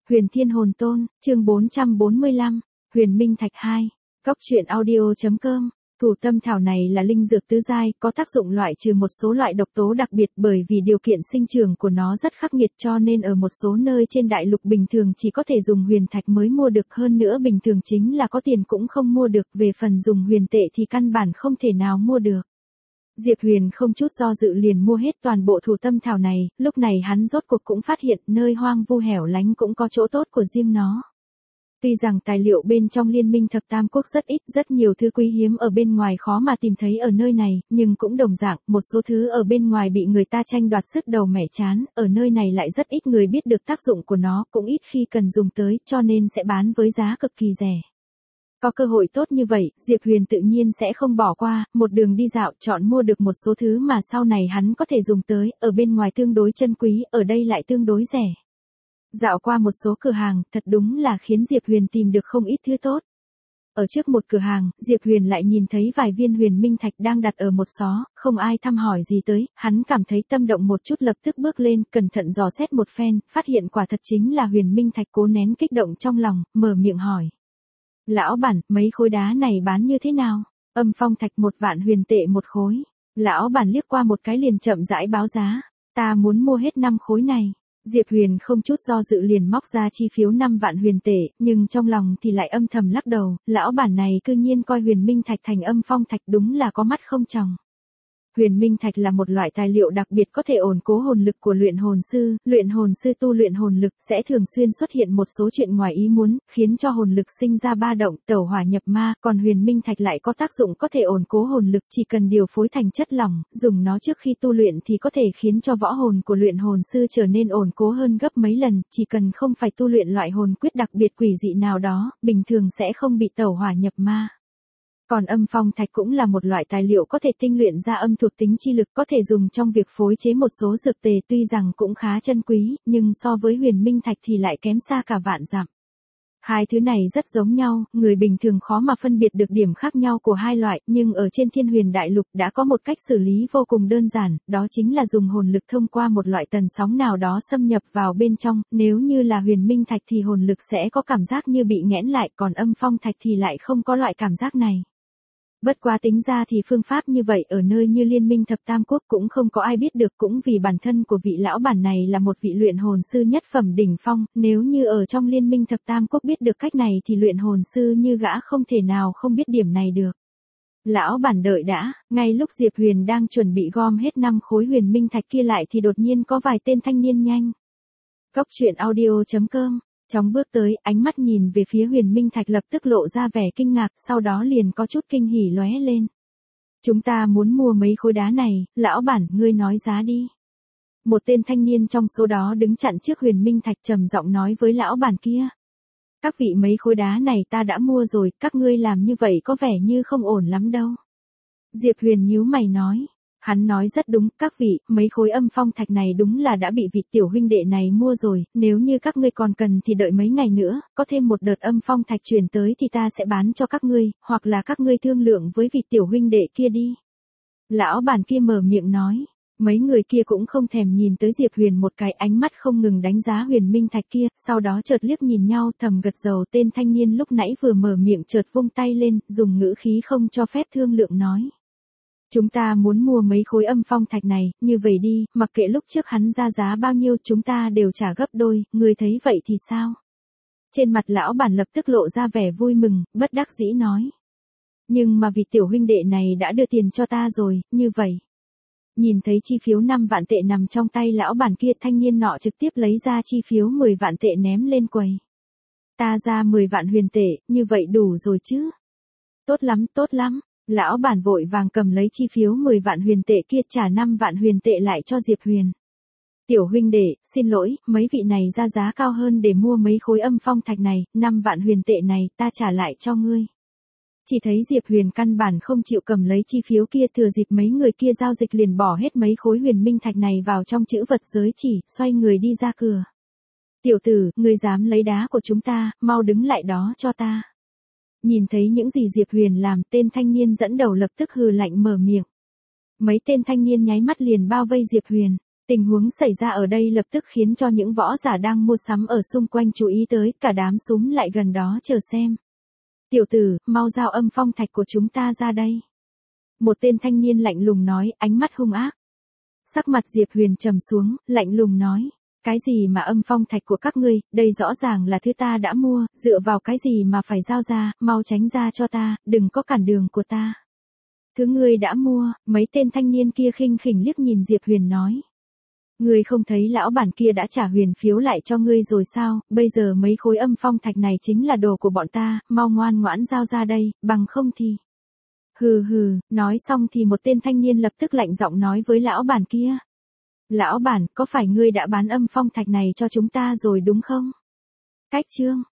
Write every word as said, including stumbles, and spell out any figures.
Huyền Thiên Hồn Tôn, chương bốn trăm bốn mươi lăm, Huyền Minh Thạch hai, Cóc truyện audio.com. Thủ tâm thảo này là linh dược tứ giai, có tác dụng loại trừ một số loại độc tố đặc biệt, bởi vì điều kiện sinh trưởng của nó rất khắc nghiệt cho nên ở một số nơi trên đại lục bình thường chỉ có thể dùng huyền thạch mới mua được, hơn nữa bình thường chính là có tiền cũng không mua được, về phần dùng huyền tệ thì căn bản không thể nào mua được. Diệp Huyền không chút do dự liền mua hết toàn bộ thủ tâm thảo này, lúc này hắn rốt cuộc cũng phát hiện nơi hoang vu hẻo lánh cũng có chỗ tốt của riêng nó. Tuy rằng tài liệu bên trong Liên minh thập tam quốc rất ít, rất nhiều thứ quý hiếm ở bên ngoài khó mà tìm thấy ở nơi này, nhưng cũng đồng dạng, một số thứ ở bên ngoài bị người ta tranh đoạt sứt đầu mẻ chán, ở nơi này lại rất ít người biết được tác dụng của nó, cũng ít khi cần dùng tới, cho nên sẽ bán với giá cực kỳ rẻ. Có cơ hội tốt như vậy, Diệp Huyền tự nhiên sẽ không bỏ qua, một đường đi dạo chọn mua được một số thứ mà sau này hắn có thể dùng tới, ở bên ngoài tương đối chân quý, ở đây lại tương đối rẻ. Dạo qua một số cửa hàng, thật đúng là khiến Diệp Huyền tìm được không ít thứ tốt. Ở trước một cửa hàng, Diệp Huyền lại nhìn thấy vài viên huyền minh thạch đang đặt ở một xó, không ai thăm hỏi gì tới, hắn cảm thấy tâm động một chút lập tức bước lên, cẩn thận dò xét một phen, phát hiện quả thật chính là huyền minh thạch, cố nén kích động trong lòng, mở miệng hỏi. Lão bản, mấy khối đá này bán như thế nào? Âm phong thạch một vạn huyền tệ một khối. Lão bản liếc qua một cái liền chậm rãi báo giá. Ta muốn mua hết năm khối này. Diệp Huyền không chút do dự liền móc ra chi phiếu năm vạn huyền tệ, nhưng trong lòng thì lại âm thầm lắc đầu, lão bản này cư nhiên coi huyền minh thạch thành âm phong thạch, đúng là có mắt không tròng. Huyền minh thạch là một loại tài liệu đặc biệt có thể ổn cố hồn lực của luyện hồn sư, luyện hồn sư tu luyện hồn lực sẽ thường xuyên xuất hiện một số chuyện ngoài ý muốn, khiến cho hồn lực sinh ra ba động, tẩu hỏa nhập ma, còn huyền minh thạch lại có tác dụng có thể ổn cố hồn lực, chỉ cần điều phối thành chất lỏng, dùng nó trước khi tu luyện thì có thể khiến cho võ hồn của luyện hồn sư trở nên ổn cố hơn gấp mấy lần, chỉ cần không phải tu luyện loại hồn quyết đặc biệt quỷ dị nào đó, bình thường sẽ không bị tẩu hỏa nhập ma. Còn âm phong thạch cũng là một loại tài liệu có thể tinh luyện ra âm thuộc tính chi lực, có thể dùng trong việc phối chế một số dược tề, tuy rằng cũng khá chân quý, nhưng so với huyền minh thạch thì lại kém xa cả vạn dặm. Hai thứ này rất giống nhau, người bình thường khó mà phân biệt được điểm khác nhau của hai loại, nhưng ở trên Thiên Huyền Đại Lục đã có một cách xử lý vô cùng đơn giản, đó chính là dùng hồn lực thông qua một loại tần sóng nào đó xâm nhập vào bên trong, nếu như là huyền minh thạch thì hồn lực sẽ có cảm giác như bị nghẽn lại, còn âm phong thạch thì lại không có loại cảm giác này. Bất quá tính ra thì phương pháp như vậy ở nơi như Liên minh thập tam quốc cũng không có ai biết được, cũng vì bản thân của vị lão bản này là một vị luyện hồn sư nhất phẩm đỉnh phong, nếu như ở trong Liên minh thập tam quốc biết được cách này thì luyện hồn sư như gã không thể nào không biết điểm này được. Lão bản đợi đã, ngay lúc Diệp Huyền đang chuẩn bị gom hết năm khối huyền minh thạch kia lại thì đột nhiên có vài tên thanh niên nhanh. Cóc truyện audio.com. Chóng bước tới, ánh mắt nhìn về phía huyền minh thạch lập tức lộ ra vẻ kinh ngạc, sau đó liền có chút kinh hỉ lóe lên. Chúng ta muốn mua mấy khối đá này, lão bản, ngươi nói giá đi. Một tên thanh niên trong số đó đứng chặn trước huyền minh thạch trầm giọng nói với lão bản kia. Các vị, mấy khối đá này ta đã mua rồi, các ngươi làm như vậy có vẻ như không ổn lắm đâu. Diệp Huyền nhíu mày nói. Hắn nói rất đúng, các vị, mấy khối âm phong thạch này đúng là đã bị vị tiểu huynh đệ này mua rồi, nếu như các ngươi còn cần thì đợi mấy ngày nữa, có thêm một đợt âm phong thạch chuyển tới thì ta sẽ bán cho các ngươi, hoặc là các ngươi thương lượng với vị tiểu huynh đệ kia đi. Lão bản kia mở miệng nói, mấy người kia cũng không thèm nhìn tới Diệp Huyền một cái, ánh mắt không ngừng đánh giá huyền minh thạch kia, sau đó chợt liếc nhìn nhau thầm gật đầu. Tên thanh niên lúc nãy vừa mở miệng chợt vung tay lên, dùng ngữ khí không cho phép thương lượng nói. Chúng ta muốn mua mấy khối âm phong thạch này, như vậy đi, mặc kệ lúc trước hắn ra giá bao nhiêu chúng ta đều trả gấp đôi, ngươi thấy vậy thì sao? Trên mặt lão bản lập tức lộ ra vẻ vui mừng, bất đắc dĩ nói. Nhưng mà vì tiểu huynh đệ này đã đưa tiền cho ta rồi, như vậy. Nhìn thấy chi phiếu năm vạn tệ nằm trong tay lão bản kia, thanh niên nọ trực tiếp lấy ra chi phiếu mười vạn tệ ném lên quầy. Ta ra mười vạn huyền tệ, như vậy đủ rồi chứ? Tốt lắm, tốt lắm. Lão bản vội vàng cầm lấy chi phiếu mười vạn huyền tệ kia trả năm vạn huyền tệ lại cho Diệp Huyền. Tiểu huynh đệ, xin lỗi, mấy vị này ra giá cao hơn để mua mấy khối âm phong thạch này, năm vạn huyền tệ này ta trả lại cho ngươi. Chỉ thấy Diệp Huyền căn bản không chịu cầm lấy chi phiếu kia, thừa dịp mấy người kia giao dịch liền bỏ hết mấy khối huyền minh thạch này vào trong chữ vật giới chỉ, xoay người đi ra cửa. Tiểu tử, ngươi dám lấy đá của chúng ta, mau đứng lại đó cho ta. Nhìn thấy những gì Diệp Huyền làm, tên thanh niên dẫn đầu lập tức hừ lạnh mở miệng. Mấy tên thanh niên nháy mắt liền bao vây Diệp Huyền. Tình huống xảy ra ở đây lập tức khiến cho những võ giả đang mua sắm ở xung quanh chú ý tới, cả đám súm lại gần đó chờ xem. Tiểu tử, mau giao âm phong thạch của chúng ta ra đây. Một tên thanh niên lạnh lùng nói, ánh mắt hung ác. Sắc mặt Diệp Huyền trầm xuống, lạnh lùng nói. Cái gì mà âm phong thạch của các ngươi, đây rõ ràng là thứ ta đã mua, dựa vào cái gì mà phải giao ra, mau tránh ra cho ta, đừng có cản đường của ta. Thứ ngươi đã mua, mấy tên thanh niên kia khinh khỉnh liếc nhìn Diệp Huyền nói. Ngươi không thấy lão bản kia đã trả huyền phiếu lại cho ngươi rồi sao, bây giờ mấy khối âm phong thạch này chính là đồ của bọn ta, mau ngoan ngoãn giao ra đây, bằng không thì. Hừ hừ, nói xong thì một tên thanh niên lập tức lạnh giọng nói với lão bản kia. Lão bản, có phải ngươi đã bán âm phong thạch này cho chúng ta rồi đúng không? Cách chương.